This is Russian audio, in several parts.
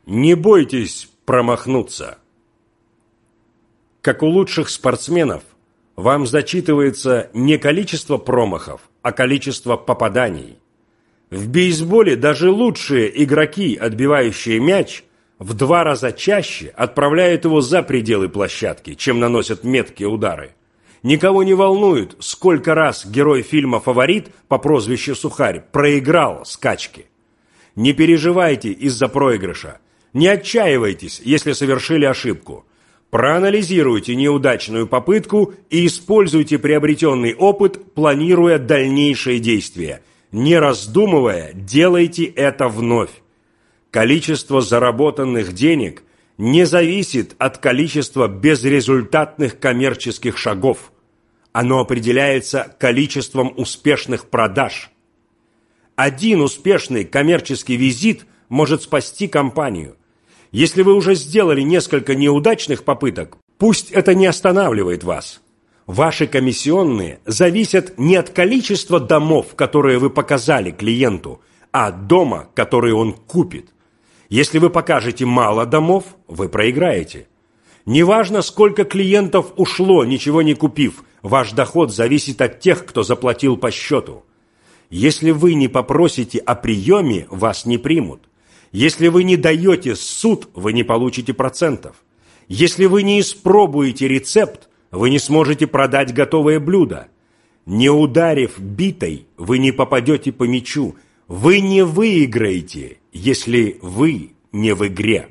Не бойтесь промахнуться. Как у лучших спортсменов, вам зачитывается не количество промахов, а количество попаданий. В бейсболе даже лучшие игроки, отбивающие мяч, в 2 раза чаще отправляют его за пределы площадки, чем наносят меткие удары. Никого не волнует, сколько раз герой фильма «Фаворит» по прозвищу Сухарь проиграл скачки. Не переживайте из-за проигрыша. Не отчаивайтесь, если совершили ошибку. Проанализируйте неудачную попытку и используйте приобретенный опыт, планируя дальнейшие действия. Не раздумывая, делайте это вновь. Количество заработанных денег не зависит от количества безрезультатных коммерческих шагов. Оно определяется количеством успешных продаж. Один успешный коммерческий визит может спасти компанию. Если вы уже сделали несколько неудачных попыток, пусть это не останавливает вас. Ваши комиссионные зависят не от количества домов, которые вы показали клиенту, а от дома, который он купит. Если вы покажете мало домов, вы проиграете. Неважно, сколько клиентов ушло, ничего не купив, ваш доход зависит от тех, кто заплатил по счету. Если вы не попросите о приеме, вас не примут. Если вы не даете суд, вы не получите процентов. Если вы не испробуете рецепт, вы не сможете продать готовое блюдо. Не ударив битой, вы не попадете по мячу. Вы не выиграете, если вы не в игре.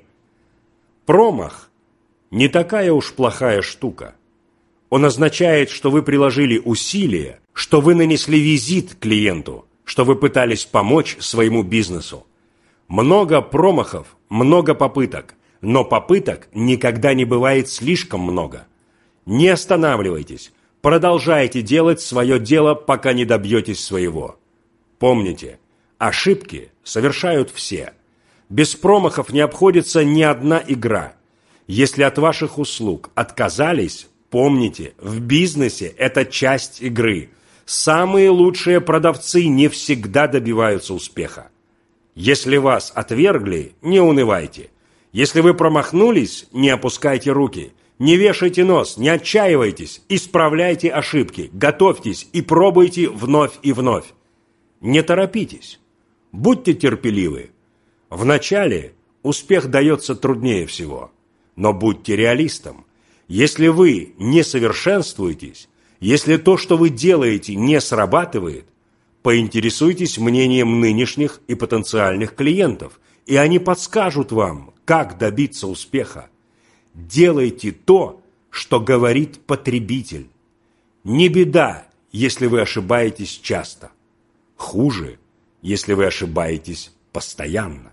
Промах не такая уж плохая штука. Он означает, что вы приложили усилия, что вы нанесли визит клиенту, что вы пытались помочь своему бизнесу. Много промахов, много попыток, но попыток никогда не бывает слишком много. Не останавливайтесь, продолжайте делать свое дело, пока не добьетесь своего. Помните, ошибки совершают все. Без промахов не обходится ни одна игра. Если от ваших услуг отказались, помните, в бизнесе это часть игры. Самые лучшие продавцы не всегда добиваются успеха. Если вас отвергли, не унывайте. Если вы промахнулись, не опускайте руки. Не вешайте нос, не отчаивайтесь, исправляйте ошибки, готовьтесь и пробуйте вновь и вновь. Не торопитесь, будьте терпеливы. Вначале успех дается труднее всего, но будьте реалистом. Если вы не совершенствуетесь, если то, что вы делаете, не срабатывает, поинтересуйтесь мнением нынешних и потенциальных клиентов, и они подскажут вам, как добиться успеха. Делайте то, что говорит потребитель. Не беда, если вы ошибаетесь часто. Хуже, если вы ошибаетесь постоянно.